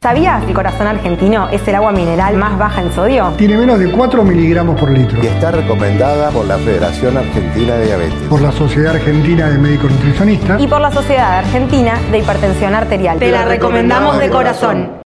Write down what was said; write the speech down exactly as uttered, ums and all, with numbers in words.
¿Sabías que el Corazón argentino es el agua mineral más baja en sodio? Tiene menos de cuatro miligramos por litro. Y está recomendada por la Federación Argentina de Diabetes, por la Sociedad Argentina de Médicos Nutricionistas y por la Sociedad Argentina de Hipertensión Arterial. Te la recomendamos de corazón.